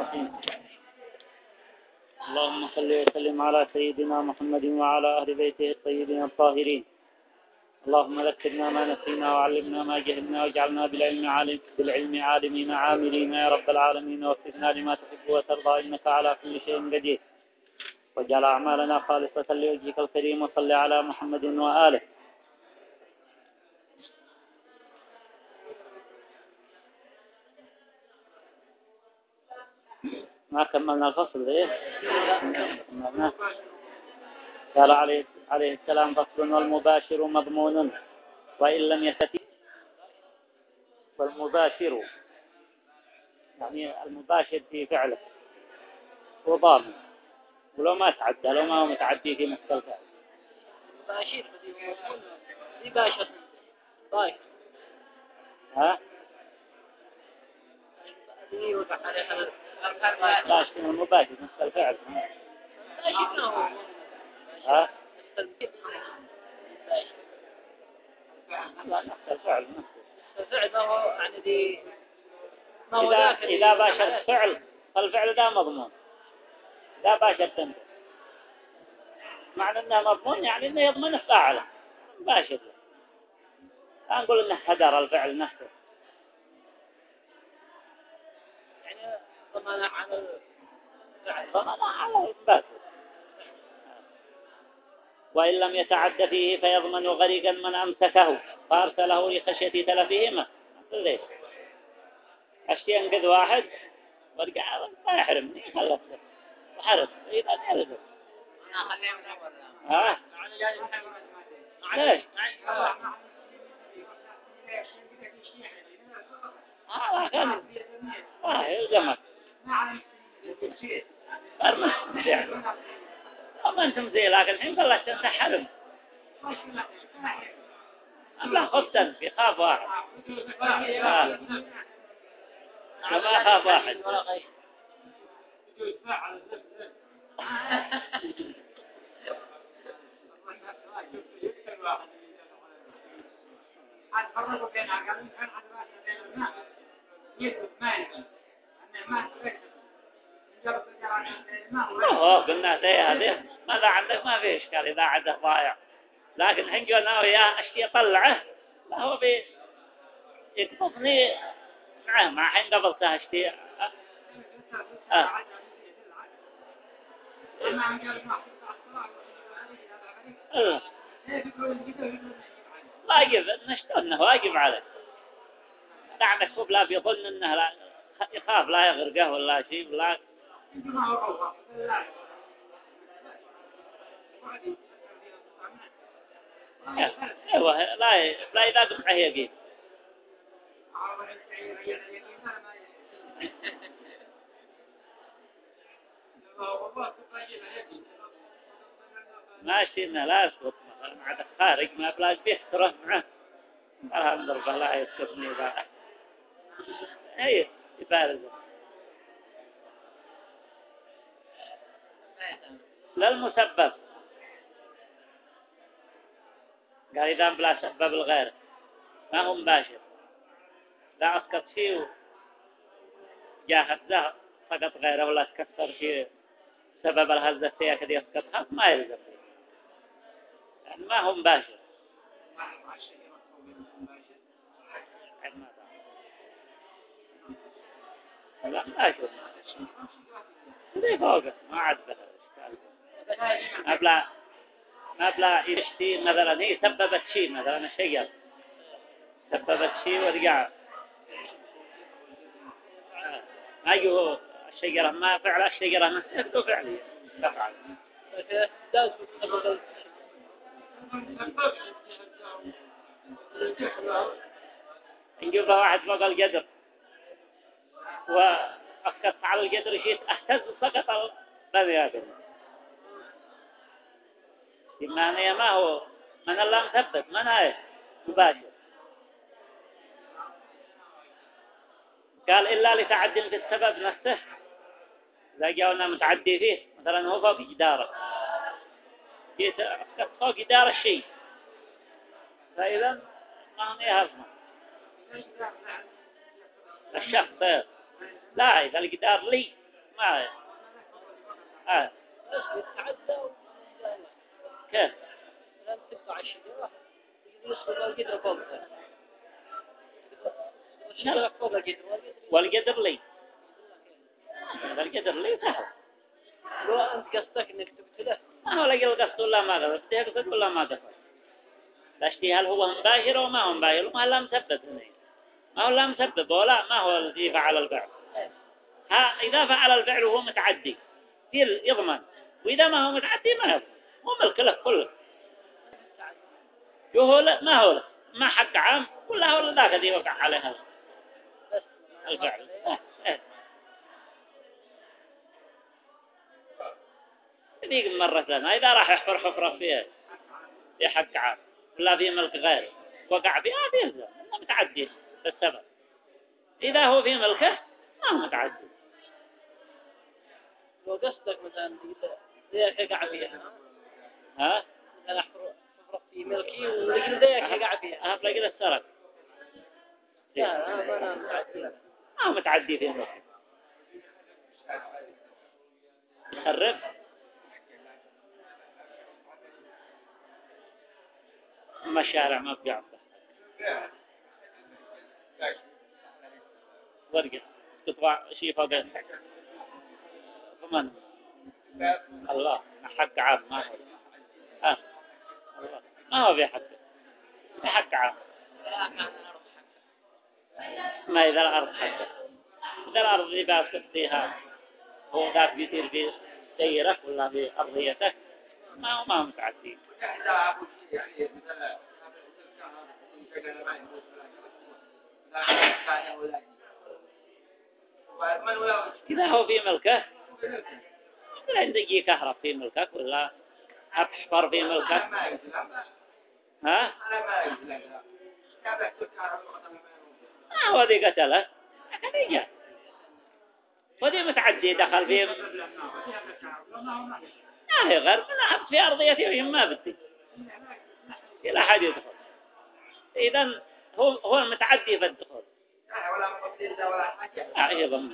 الرحيم. اللهم صل وسلم على سيدنا محمد وعلى أهل بيته الطيبين الطاهرين. اللهم ذكرنا ما نسينا وعلمنا ما جهلنا واجعلنا بالعلم عالمين عاملين يا رب العالمين، ووفقنا لما تحب وترضى إنك على كل شيء قدير، واجعل أعمالنا خالصة لوجهك الكريم، وصل على محمد وآله. ما كملنا الفصل ده. قال عليه السلام: فصل والمباشر مضمون وإن لم يستتب. والمباشر يعني المباشر في فعله وضامن، ولو ما تعدى، لو ما هو متعدي في مختلف فعل. مباشر مباشر طيب ها مباشر المباشر نفس الفعل. ها لا نفس الفعل الفعل ما هو يعني دي ما هو إذا باشر الفعل فالفعل ده مضمون. لا باشر تنبه معنى أنه مضمون يعني أنه يضمن الفاعل باشر. لا نقول أنه هدر الفعل نفسه، يعني ضمن على الفعل ضمن على الباشر. وإن لم يتعد فيه فيضمن غريقا من أمسكه فأرسله لخشية تلفهما. ليش أشتي أنقذ واحد ورجع ما يحرمني خلصه وحرم إذا نرده. ها ليش كان يلزمك فرمس يعني ما أنتم زي، لكن الحين خلصت أنت حرم أبلا خبتا يخاف واحد وما خاف واحد قلنا هذه ماذا عندك ما في إشكال إذا عده ضائع، لكن الحين قلنا وياه أشتي أطلعه لا هو يقبضني معه مع حين قبضته أشتي واجب نشتو أنه واجب عليه. عندك خوف لا بيظن أنه لا يخاف لا يغرقه ولا شيء ولا ايوه لا إذا قمعه يقين. ماشي إنه لا يسقط مثلا عاد خارج ما بلاش بيحتره معه الحمد لله لا يسقطني بقى اي يبارز للمسبب. قال إذا بلا سبب الغير ما هو مباشر، لا أسقط شيء جاء هزه فقط غيره ولا تكسر شيء سبب الهزة فيها كده يسقطها ما يلزم يعني ما هو مباشر. لا مباشر ليه فوقه ما عاد بها ما بلا يشتي مثلا هي سببت شيء مثلا الشجر سببت شيء ورجع ما يجوا الشجرة ما فعل الشجرة نفسه فعليا تفعل نجيبها واحد فوق الجدر وأسقط على الجدر شيء اهتز سقط البني آدم بمعنى ما هو من الله مثبت من هاي مباشر. قال إلا لتعد في السبب نفسه إذا جاءنا متعدي فيه مثلا هو فوق جداره جيت أسقط فوق جدار الشيء فإذا ما هي هضمه الشخص لا إذا الجدار لي ما آه. بس يتعدى كيف لما تقطع الشجرة يسقط القدر فوقها الشجرة فوق القدر والقدر لي القدر لي سهل لو أنت قصدك إنك تقتله ما هو لقى القصد ولا ما قصد تقصد ولا ما قصد تشتي هل هو مباشر وما هو مباشر ما لا مسبب هنا ما هو لا مسبب ولا ما هو الذي فعل الفعل إذا فعل الفعل وهو متعدي يضمن وإذا ما هو متعدي ما يضمن هو ملك له كله هو ما هو له ما حق عام ولا هو ذاك الذي وقع عليها بس الفعل ذيك مرة لنا إذا راح يحفر حفرة فيها في حق عام ولا في ملك غير وقع فيها بيلزم إنه متعدي بالسبب إذا هو في ملكه ما هو متعدي لو قصدك مثلا ذيك يقع فيها ها مثلا أحفر في ملكي ولقل ذيك يقع فيها أهب لقد السرق لا أنا متعدي ما هو متعدي في ملكه يخرب أما الشارع ما بيعطى ورقة تطبع شيء فوق فمن الله حق عام ما هو الله ما هو في حق في حق عام ما إذا الأرض حقه إذا الأرض اللي باسقطيها هو ذاك بيصير في سيرك ولا في أرضيتك ما هو متعدي إذا هو في ملكه لا تجي كهرب في ملكك ولا أحفر في ملكك ها هو ذي قتله لكن يجي وذي متعدي دخل في هي غير من في أرضيته ما بدي إلى حد يدخل إذن هو المتعدي في الدخول أيضا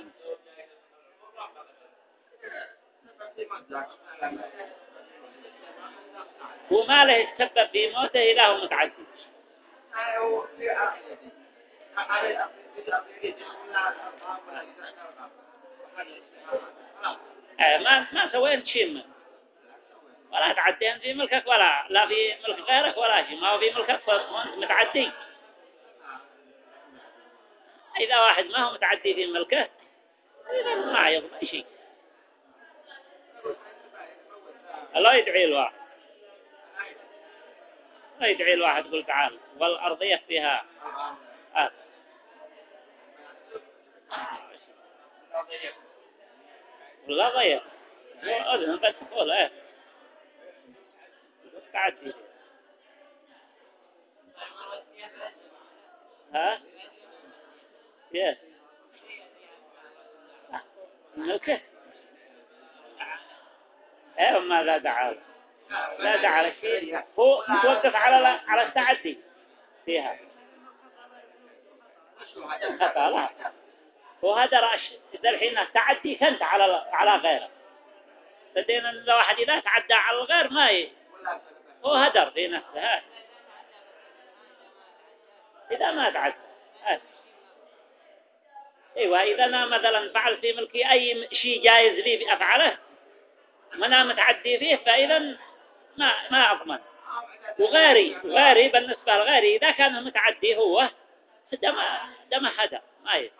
وما له السبب في موته إذا هو متعدي ما سويت شيء منه ولا تعدين في ملكك ولا لا في ملك غيرك ولا شيء ما هو في ملكك وانت متعدي إذا واحد ما هو متعدي في ملكه إذا ما يضمن شيء الله يدعي الواحد الله يدعي الواحد يقول تعال والأرضية فيها ولا ضيق أذن بس تقول تعدي ها يس ملكه ما لا دعاء لا دعاء شيء هو توقف على التعدي فيها لا هو هذا رأش إذا الحين تعدي كنت على غيره لدينا لو واحد إذا تعدى على الغير هو هدر في نفسه إذا ما تعدى ايوه اذا انا مثلا فعل في ملكي اي شيء جائز لي افعله ما انا متعدي فيه فاذا ما اضمن وغيري بالنسبه لغيري اذا كان متعدي هو دم حدا ما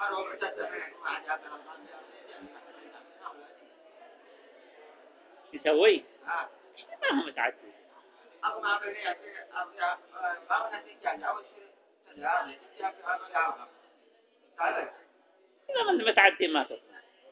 يسوي ما هو متعدي إذا من متعدي ما تضمن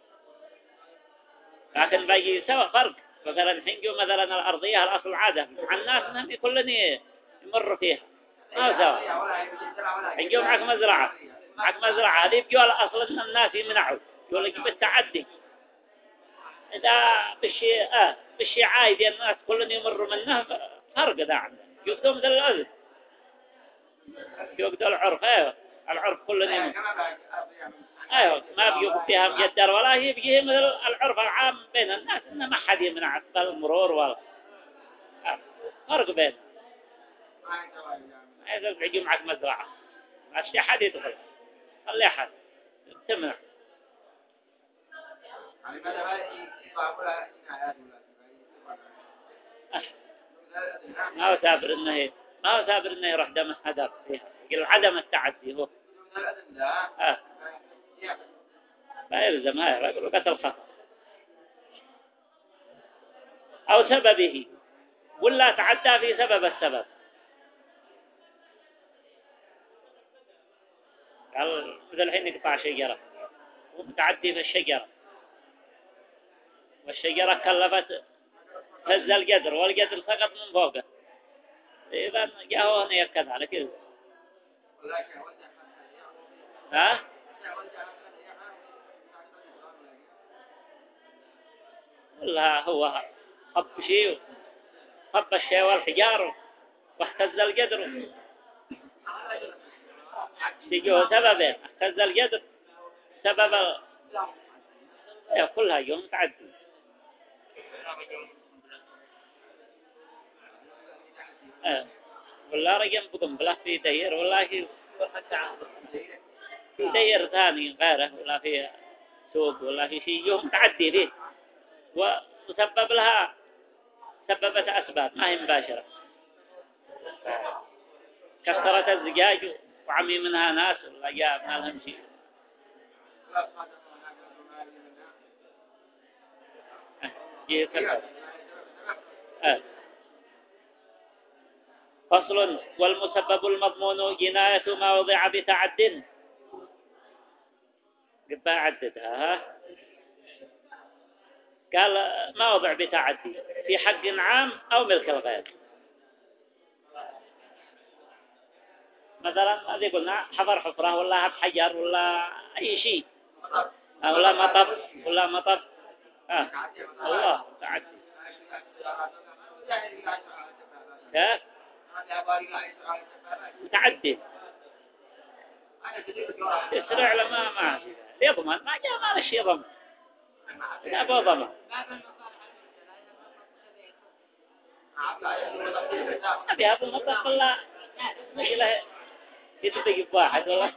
لكن باقي سوى فرق مثلا حنجو مثلا الأرضية الأصل عادة عن الناس أنهم كلهم يمروا فيها ما هو سوى حنجو معك مزرعة هذه بيقول الأصل أن الناس يمنعوا يقول لك بالتعدي إذا بالشيء عادي الناس كلهم يمروا منه فرق ذا عنده يقدم ذا الأذن يقدم العرف العرف كل يوم. أيوة ما بيوقف فيها مجدر ولا هي بيجي مثل العرف العام بين الناس إن ما حد يمنع المرور ولا فرق بين. إذا بيجي معك مزرعة ما في حد يدخل خلي أحد تمنع. ما هو سابر إنه يروح دم هدر فيها يقول عدم التعدي هو لا يلزم هاي يقول قتل خطأ أو سببه ولا تعدى في سبب السبب. قال مثل الحين يقطع شجرة ومتعدي في الشجرة والشجرة كلفت هز القدر والقدر سقط من فوقه إذا جاءه هنا يركض على كذا. ها ولا هو خب شيء خب الشيء والحجار واهتز القدر تجوه سببين اهتز القدر سبب كلها يوم تعدي. ولا رجم بقنبلة في دير ولا في دير ثاني غيره ولا في سوق ولا في شيء يوم تعدي فيه وسبب لها سببت أسباب ما هي مباشرة كسرت الزجاج وعمي منها ناس ولا جاء من لهم شيء. فصل والمسبب المضمون جناية ما وضع بتعد قبها عددها قال ما وضع بتعدي في حق عام أو ملك الغير. مثلا هذه قلنا حفر حفرة ولا حجر ولا أي شيء ولا مطب ولا مطب الله تعدي كيف متعدد يسرع لما ما يضمن ما جاء ما ليش يضمن لا بضمن أبي أبو مطب الله إله يتبقى بواحد والله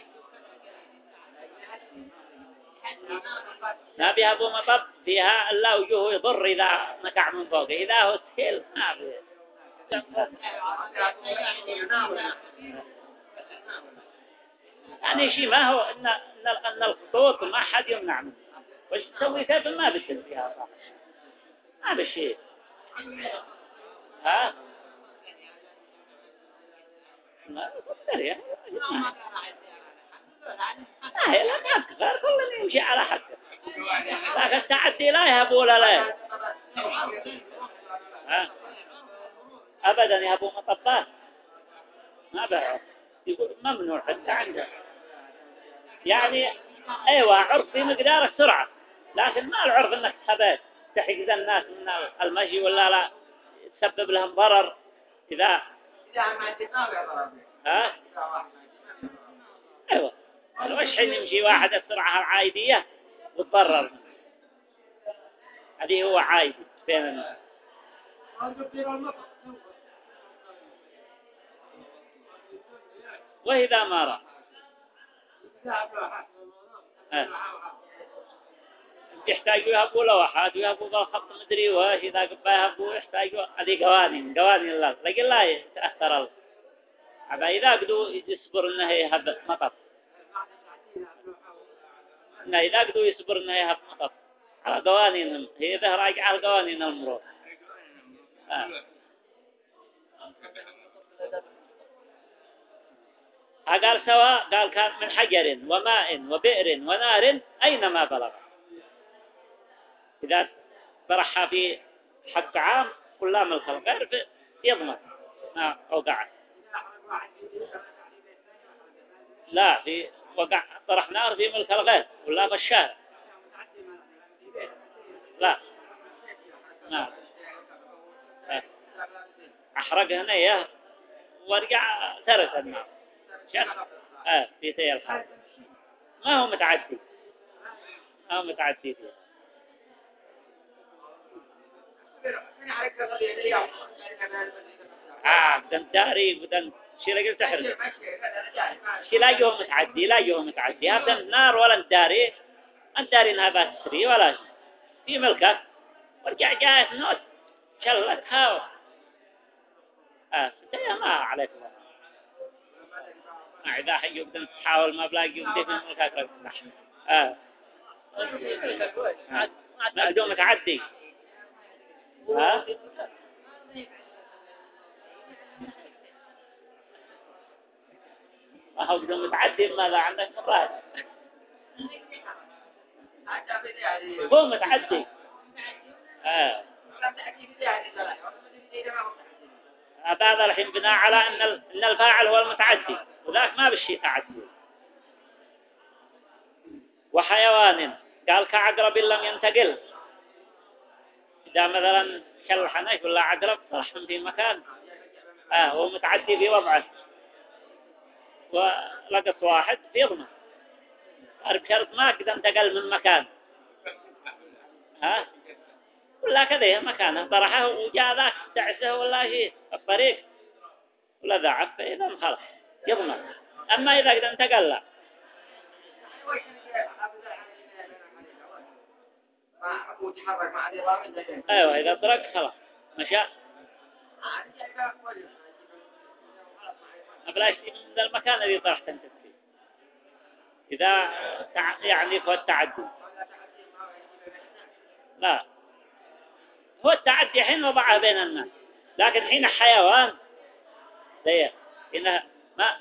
ما بها أبو مطب فيها الله وجهه يضر إذا نكع من فوق إذا هو سهل ما بيه يعني شيء ما هو أن الخطوط ما حد يمنع منه وش تسوي كيف ما بتسوي فيها صح ما بشيء ها ما بقدر يعني هي لا تكفر كل يمشي على حقه لكن التعدي لا يهبوا ولا لا أبدا يهبوا مطبات ما بعرف يقول ممنوع حتى عنده يعني أيوة عرف في مقدار السرعة لكن ما العرف أنك تحبات تحجز الناس من المشي ولا لا تسبب لهم ضرر إذا أيوة وش حين يمشي واحد السرعة العادية وتضرر هذه هو عادي بين الناس. وإذا ما رأى يحتاجوا يهبوا لوحات ويهبوا بالخط مدري واش إذا قبا يهبوا يحتاجوا هذه قوانين الله لكن لا يتأثر الله أبا إذا قدوا يصبر إنه يهب مطب إنه إذا قدوا يصبر إنه يهب مطب على قوانينهم هي ذا راجع على قوانين المرور قال سواء قال كان من حجر وماء وبئر ونار أينما بلغ إذا برحها في حق عام كلها ملك الغير يضمن ما أوقع لا في وقع طرح نار في ملك الغير ولا في الشارع لا أحرق هنا ورجع ترك النار في ثي الحال ما هو متعدي، ما هو متعدي فيه. بدن تاريخ بدن شيء قلت تحرق شيء لا جوه متعدي، لا جوه متعدي هذا النار ولا الداري، الداري إنها بتسري ولا شيء في ملكك ورجع جاءت نوت شلتها ما عليك الله. إذا حي بدن تحاول ما بلاقي يمديك من ملكك رجع ما بدون متعدي ما هو بدون متعدي ماذا عندك مرات هو متعدي هذا الحين بناء على أن الفاعل هو المتعدي وذاك ما بالشيء تعدي. وحيوان قال كعقرب لم ينتقل، إذا مثلا شل حنش ولا عقرب صرحهم في مكان هو متعدي في وضعه ولقص واحد في يضمه بشرط ما قد انتقل من مكان ولا كذا مكانه طرحه وجاء ذاك تعسه ولا شيء الطريق ولا ضعف فإذا خلاص يضمن. أما إذا قد انتقل لا. أيوة إذا طرق خلاص مشى بلاش من المكان الذي طرحت أنت فيه إذا يعني هو التعدي. لا هو التعدي حين وضعه بين الناس، لكن حين حيوان زي إنه ما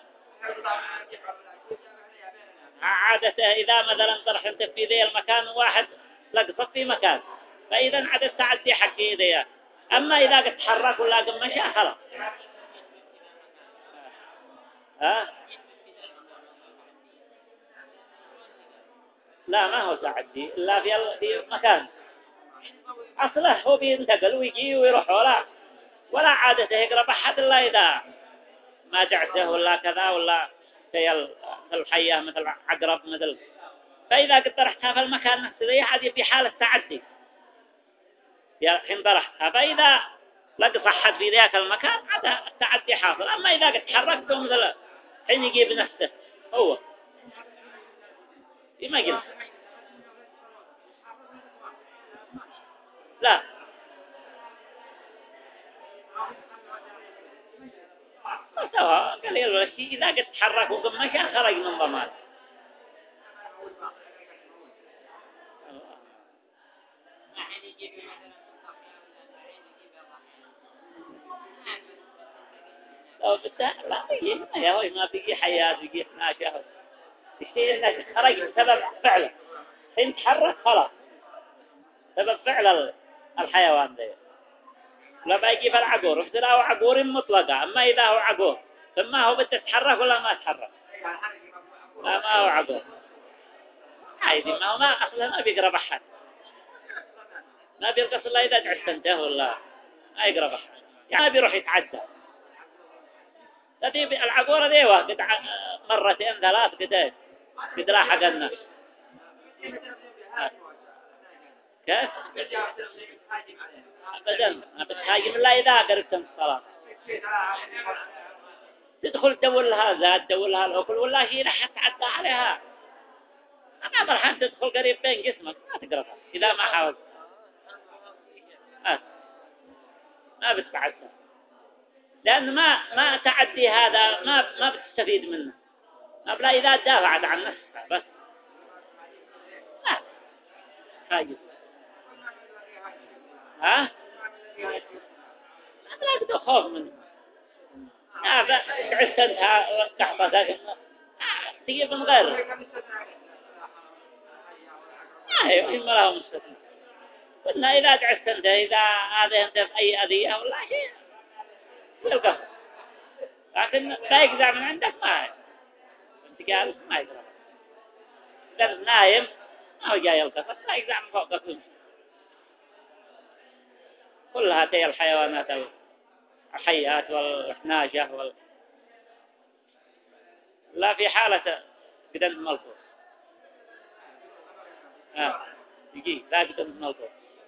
عادته إذا مثلا طرح أنت في ذي المكان واحد لقصت في مكان فإذا عاد التعدي حقي ذي. أما إذا قد تحرك ولا قد مشى خلاص لا ما هو تعدي إلا في مكان أصله هو بينتقل ويجي ويروح ولا عادته يقرب أحد إلا إذا ما دعسه ولا كذا ولا زي الحية مثل عقرب مثل. فإذا قد طرحتها في المكان نفسه ذي هذه في حالة تعدي حين طرحتها، فإذا لقى صحت في ذاك المكان هذا التعدي حاصل. أما إذا قد تحركته مثل حين يجيب نفسه هو ما قلت لا سواء قليل ولا شيء إذا قد تحرك وقم مشى خرج من ضمان. لو بدأ لا يجي هو ما بيجي حياة بيجي ناشة الشيء إنه خرج بسبب فعله حين تحرك خلاص سبب فعل الحيوان ده. لا بيجي في العقور مثل هو عقور مطلقة. أما إذا هو عقور ثم هو بتتحرك ولا ما تحرك ما هو عقور عادي ما هو ما أصلا ما بيقرب أحد ما بيرقص الله إذا تعستنته ولا ما يقرب أحد يعني ما بيروح يتعدى. تدي العقورة ديوة قد مرتين ثلاث قد لاحق الناس كيف أبدا ما بتهاجم الله إذا قربت من الصلاة تدخل تدور لها زاد تدور لها الأكل ولا شيء راح تعدى عليها. أما برحان تدخل قريب بين جسمك ما تقربها إذا ما حاولت ما بتتعدى لأن ما تعدي هذا ما بتستفيد منه ما بلا إذا دافعت عن نفسها بس لا خايف لا قد خوف منه تعس أنت تحبطك تجيب من غير أيوة ما له مستثنى. قلنا إذا تعس أنت إذا هذا أنت في أي أذية ولا شيء يلقى لكن لا يقدر من عندك ما أنت قال ما يقدر إذا نايم ما هو جاي يلقى لا يقدر من فوقك كل هذه الحيوانات الحيات والناجة لا في حالة قدمت ملفوظ يجي لا قدمت ملفوظ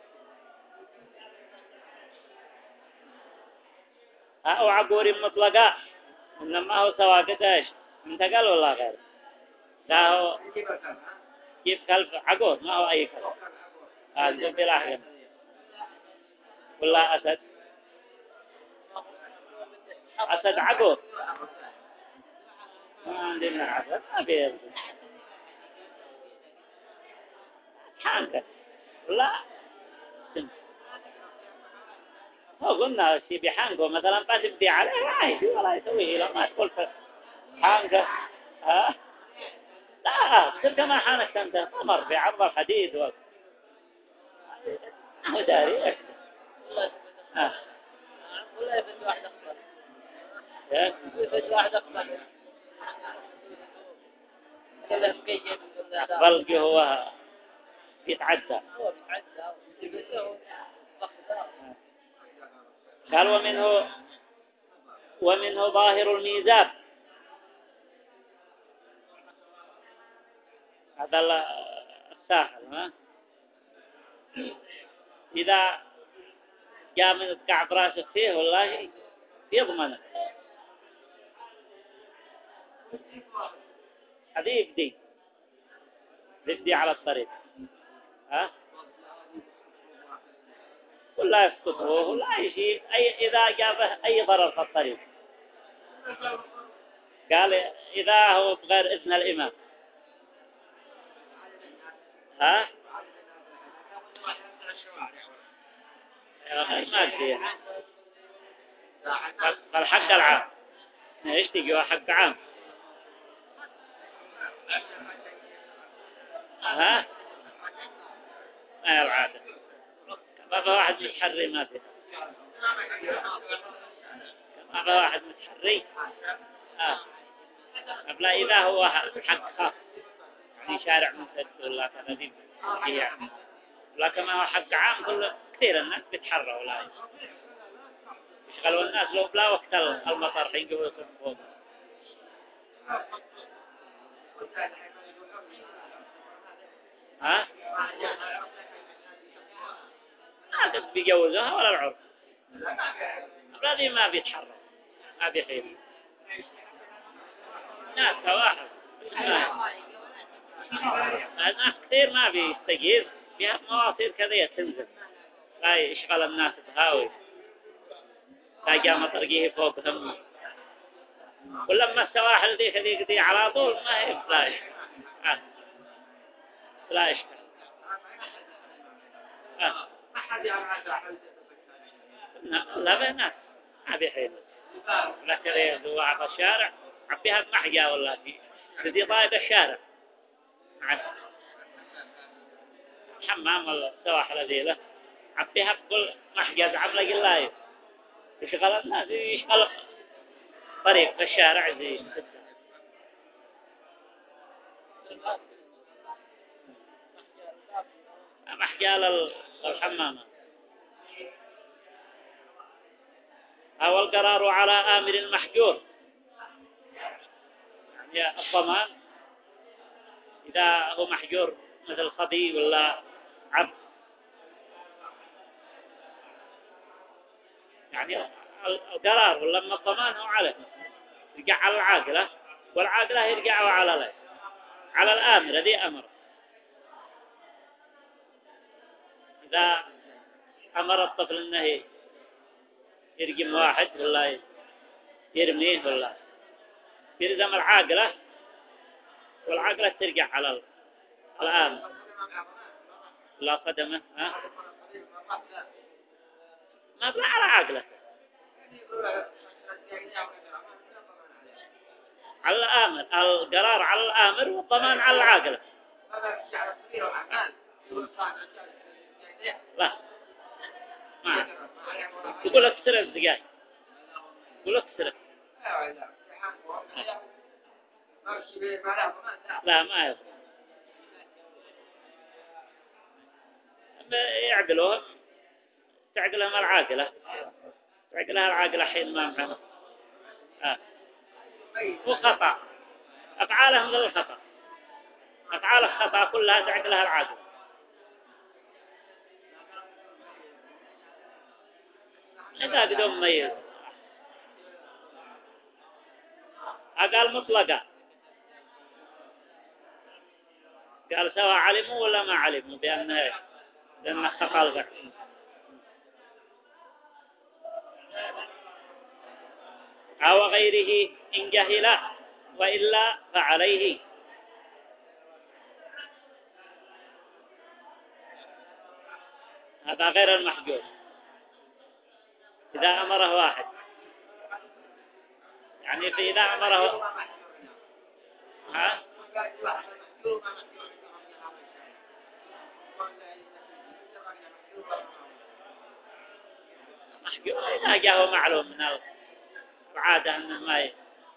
أو عبور مطلقة إنما هو سواء قداش انتقل ولا غير لا هو كيف كلب عقور ما هو أي كلب هذا بلا حاجة ولا أسد أسد عقور ما عندنا أسد ما في حانك لا هو قلنا شيء بحانكه مثلا ما تبدي عليه لا يسوي ولا يسويه لما تقول حانكه ها لا تصير كما حانك أنت مر بعرض الحديد هو داري ولا يفيد واحد أكبر إيه؟ يفيد واحد أكبر كله مكيف بلقي هو يتعدى هو بيتعدى ويفيده فقده قال ومنه ظاهر الميزاب هذا الساحل ها إذا جاء من كعب راسك فيه والله يضمنه هذه يبدي على الطريق ها ولا يسقطه ولا يشيل إذا جابه أي ضرر في الطريق قال إذا هو بغير إذن الإمام ها ما أدري فالحق العام يشتكي حق عام ها ما العادة ما في واحد متحري ما في ما في واحد متحري قبل إذا هو حق خاص يعني شارع مسد ولا كذا دي يعني لكن ما هو حق عام كل كثير الناس بيتحروا ولا يشغلوا الناس لو بلا وقت المطر حين يقولوا فوق ها ما قد بيجوزوها ولا العرف هذه ما بيتحروا ما بيحيل ناس واحد الناس كثير ما بيستجيب فيها مواصير كذا تنزل لا يشغل الناس بهاوي لا جاء مطرقيه فوقهم ولما السواحل ذيك على طول ما هي فلاش فلاش لا بنات ما بيحيل لا كذا يدوا على الشارع عبيها بمحجة ولا في تدي ضايق الشارع حمام السواحل ذي له عبيها بكل محجة عبلة قلاية يشغل الناس يشغل طريق في الشارع زي محجال الحمامة أو القرار على آمر المحجور يعني الضمان إذا هو محجور مثل صبي ولا عبد يعني القرار ولما الضمان هو عليه يرجع على العاقلة والعاقلة يرجع على الآمر الذي أمر إذا أمر الطفل أنه يرجم واحد ولا يرميه ولا يلزم العاقلة والعاقلة ترجع على الآمر لا قدمه ما بلا على عاقلة على الآمر القرار على الآمر والضمان على العاقلة لا ما يقول لك سرق الزجاج يقول لك سرق لا ما يفعل يعقلوهم تعقلهم العاقلة تعقلها العاقلة حين ما معنا مو خطأ أفعالهم مثل الخطأ، أفعال الخطأ كلها تعقلها العاقل. إذا قدوم ميز قال مطلقة، قال سواء علموا ولا ما علموا لأن خطأ الفعل. أو غيره إن جهل وإلا فعليه. هذا غير المحجوب. إذا أمره واحد، يعني إذا أمره ها محجوب إذا جاءه معلوم من العادة أنه ما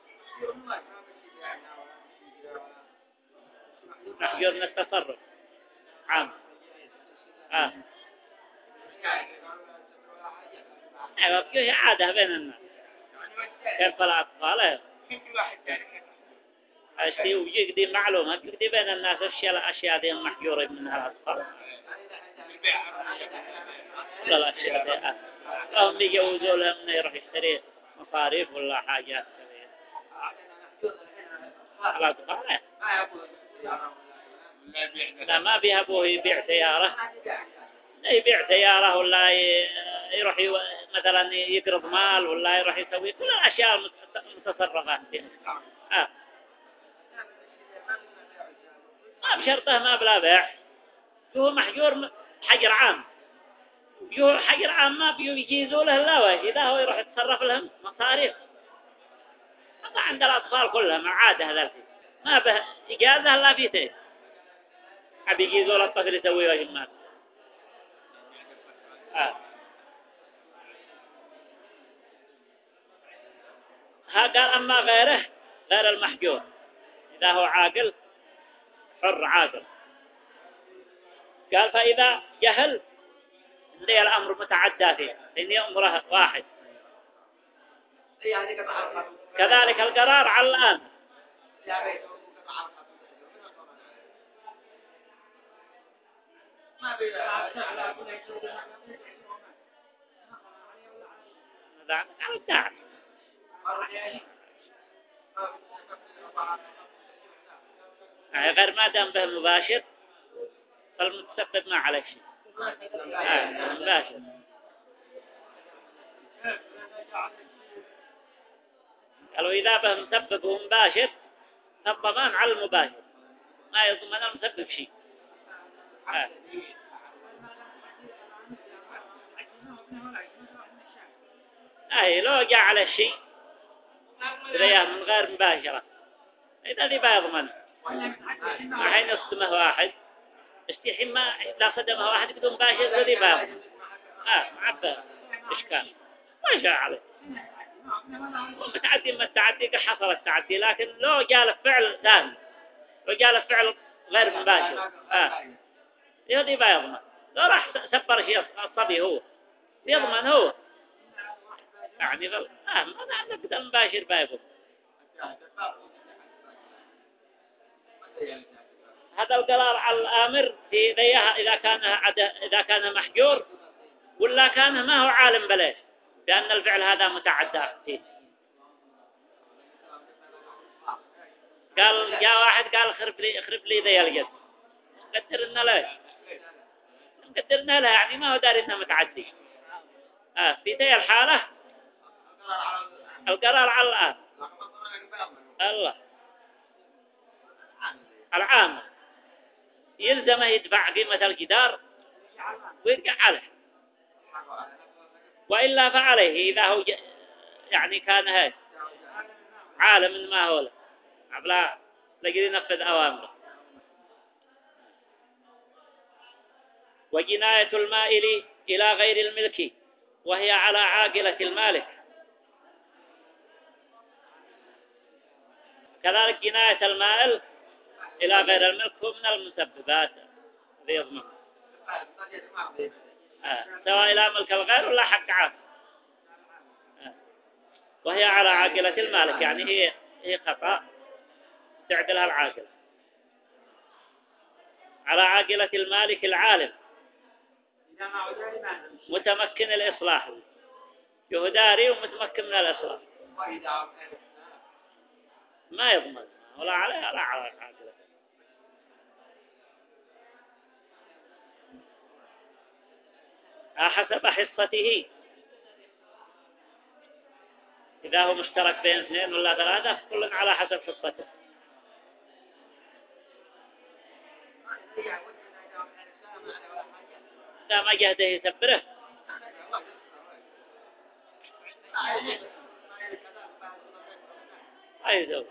محجوب من التصرف عام. أيوة فيه عادة بين الناس كيف الأطفال أشتي ويجدي معلومة يجدي بين الناس الأشياء دي محجورة منها الأطفال ولا الأشياء دي هم يجوزوا لهم إنه يروح يشتري مصاريف ولا حاجات الأطفال لا ما بيهبوه يبيع سيارة، يبيع سيارة ولا يروح مثلا يقرض مال ولا يروح يسوي كل الأشياء المتصرفات دي. ما بشرطه ما بلا بيع، هو محجور حجر عام، هو حجر عام ما بيجيزوا له لا وجه إذا هو يروح يتصرف لهم مصاريف. هذا عند الأطفال كلهم عادة هذا ما به إجازة لا فيه أبي يجيزوا له الطفل يسوي وجه مال. ها قال أما غيره غير المحجور إذا هو عاقل حر عاقل، قال فإذا جهل اللي الأمر متعدى فيه إن أمره واحد كذلك القرار على الآن. غير ما دام به مباشر فالمتسبب ما عليه شيء. مباشر قالوا إذا به مسبب ومباشر فالضمان على المباشر ما يضمن المسبب شيء. لو جاء على الشيء رياه من غير مباشرة إذا ذي بيضمن ما حين يصدمه واحد استحي ما إذا صدمه واحد بدون مباشر ذي بيضمن معبه إشكال ما جاء عليه متعدي ما التعدي حصل التعدي، لكن لو جاء فعل ثاني لو جاء فعل غير مباشر يهدي بيضمن. لو راح سبر شيء الصبي هو يضمن هو يعني ما نقدر مباشر بايبه. هذا القرار على الآمر في ذيها إذا كان محجور ولا كان ما هو عالم بليش بأن الفعل هذا متعدى فيه. قال جاء واحد قال خرب لي ذي الجد قدرنا له قدرنا له يعني ما هو داري إنه متعدي. في ذي الحالة القرار على الآن الله العام يلزمه يدفع قيمة الجدار ويرجع عليه، وإلا فعليه إذا هو يعني كان هاي عالم ما هو له عبلا لقد ينفذ أوامره. وجناية المائل إلى غير الملك وهي على عاقلة المالك، كذلك جناية المائل إلى غير الملك هو من المسببات يضمن سواء إلى ملك الغير ولا حق عام. وهي على عاقلة المالك يعني هي خطأ تعقلها العاقل على عاقلة المالك العالم متمكن الإصلاح، يهداري ومتمكن من الإصلاح، ما يضمن ولا عليه ولا على عاقلة. حسب حصته، إذا هو مشترك بين اثنين ولا ثلاثة كل على حسب حصته. إذا ما جهده يسبره أيضا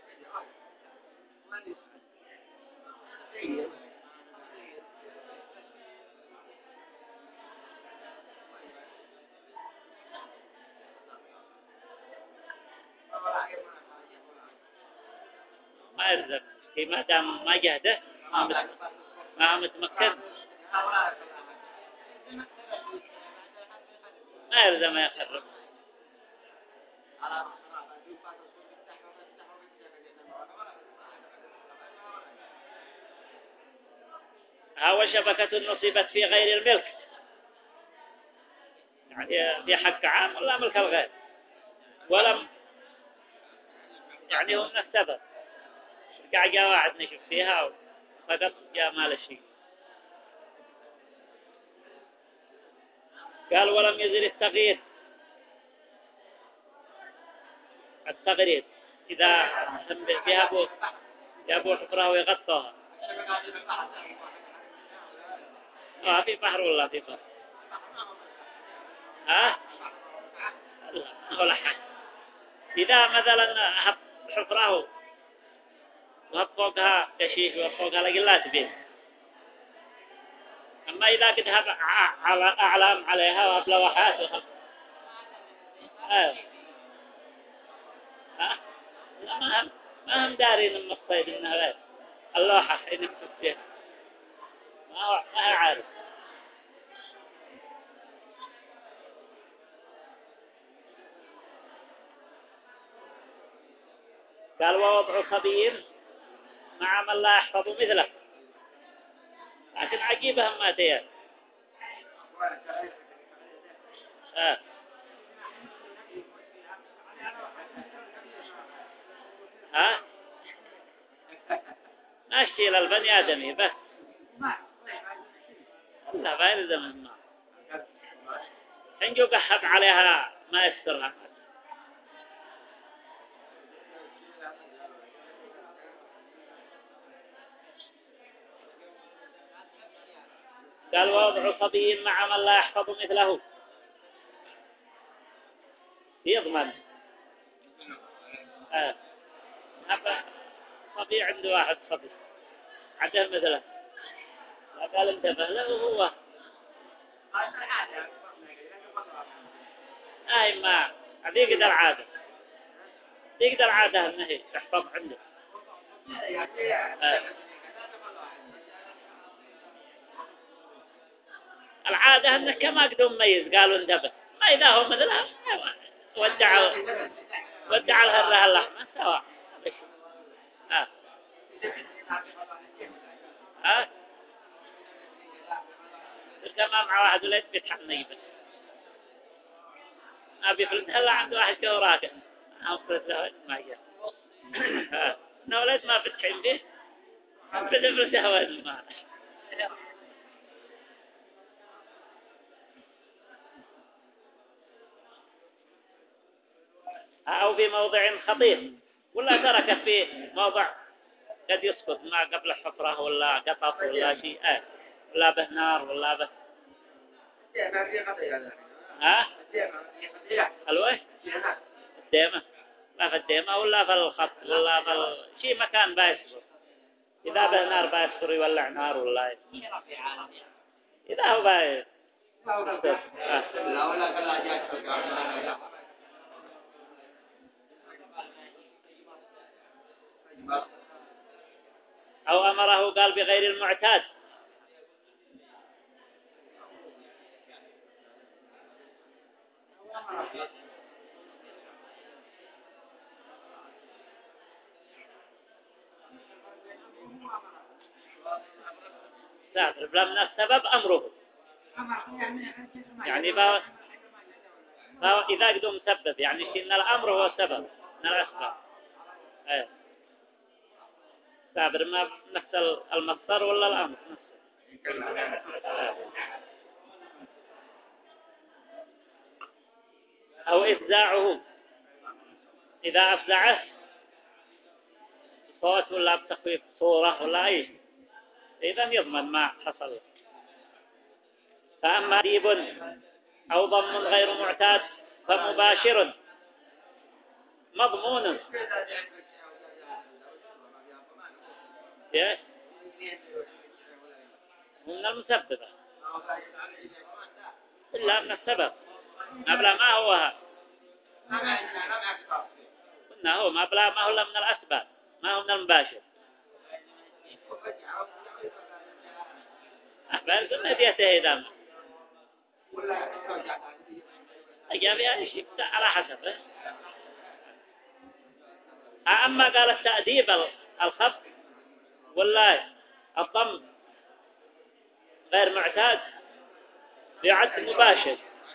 ما يلزم، ما دام ما جهده ما متمكن ما يلزم يخرب. هو شبكة نصيبت في غير الملك، يعني في حق عام ولا ملك الغير، ولم يعني هم السبب. جاء واحد نشوف فيها فقط جاء مال الشيء. قال ولم يزل التغيير، التغريد إذا فيها جابوا حفرة ويغطوها. في بحر ولا في بحر؟ لا ولا حاجة. إذا مثلا هب حفرة وهب فوقها كشيش وفوقها لقلات به، أما إذا قد هب أعلام عليها وهب لوحات وهب ما هم دارين المقصد إنها غير اللوحة حين يكتب فيها، ما هو عارف. قال ووضع صبي مع من لا يحفظ مثله، لكن عجيبهم ما تيار. ماشي للبني آدمي بس لا ما يلزم الماء، حين قحب عليها ما يسترها. قال ووضع صبي مع من لا يحفظ مثله يضمن. صبي عنده واحد صبي عنده مثله، قال انتبه له وهو ما هذيك العادة، هذيك العادة انه يحفظ عنده. العادة انه كما قدوم ميز قالوا انتبه، ما إذا هو مثلها ودع الهرة اللحمة سواء. كما مع واحد ولد بيتحني بس ما بيفرد هلا عنده واحد كوراقه أفرد له ما جاء نولد ما بتحن به بتفرد له ما أو في موضع خطير ولا ترك في موضع قد يسقط ما قبل حفرة ولا قطط ولا شيء ولا به نار ولا به الوه الديمة لا في الديمة ولا في الخط ولا في شيء مكان بايسفر، إذا به نار بايسفر يولع نار ولا إذا هو بايس أو أمره قال بغير المعتاد. ساتر بلا من السبب أمره يعني فهو إذا قدم مسبب يعني إن الأمر هو السبب من الأسباب أيه. سابر ما نفس المصدر ولا الأمر أو إفزاعه إذا أفزعه صوت ولا بتخفيف صورة ولا أي شيء إذا يضمن ما حصل. فأما تأديب أو ضم غير معتاد فمباشر مضمون من المسببة إلا من السبب مبلغ ما هو قلنا هو مبلغ ما هو من الأسباب ما هو من المباشر أحبال قلنا ديته إذا أجاب يا شيء على حسب. أما قال التأديب الخفض ولا الضم غير معتاد يعد مباشر.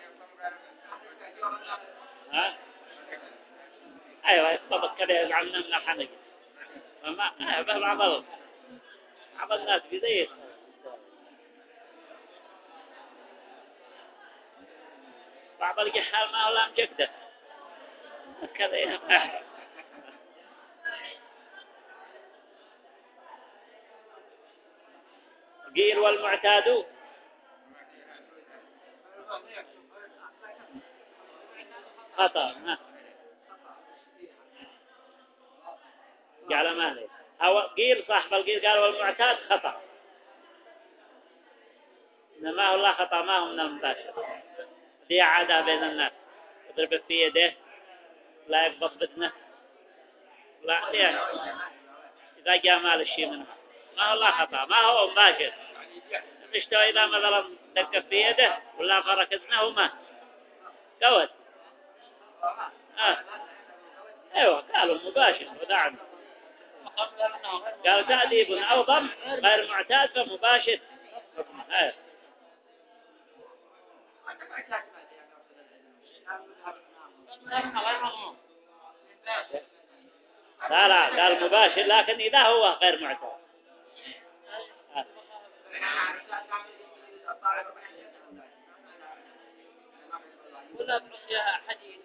ها أيوة يطبق كده يزعلنا من الحنق ما بعض الناس بذيك بعض الجحال ما هو لا مجكده كذا قيل والمعتاد خطأ جعل مالي أو قيل صاحب القيل قال والمعتاد خطأ إنما هو لا خطأ ما هو من المباشر دي عادة بين الناس يضرب في يده لا يقبض بدنه لا ليش إذا جاء مال الشيء منه ما هو لا خطأ ما هو مباشر مشتوى إذا مثلا دق في يده ولا فرك اذنه وما قوت ايوه قالوا مباشر ودعم قال تأديب أو ضم غير معتاد فمباشر ايوه لا قال مباشر لكن إذا هو غير معتاد ولا فيها حديد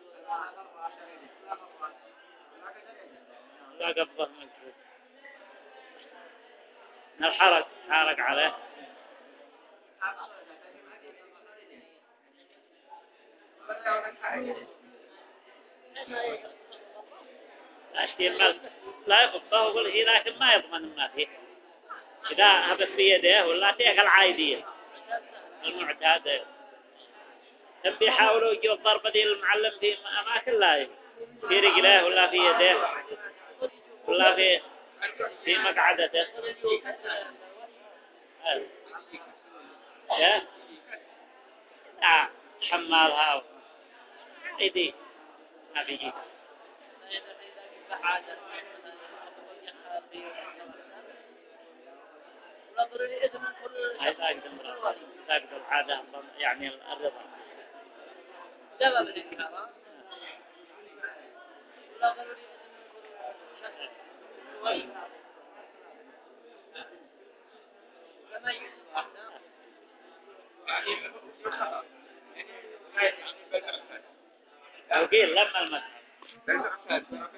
لا قبضه مجهود من الحرق حارق عليه لا اشتي المال لا يقبضه وكل شيء لكن ما يضمن ما فيه إذا هبت في يده ولا تيك العايدية المعتاد هم بيحاولوا يجوا الضربة دي المعلم في أماكن لا في رجله ولا في يده ولا في مقعدته يا حمالها ايدي ما بيجي هذا أقدر العادة يعني الرضا لا بالإنكار لا ضروري لما يسمع وقيل لما المسح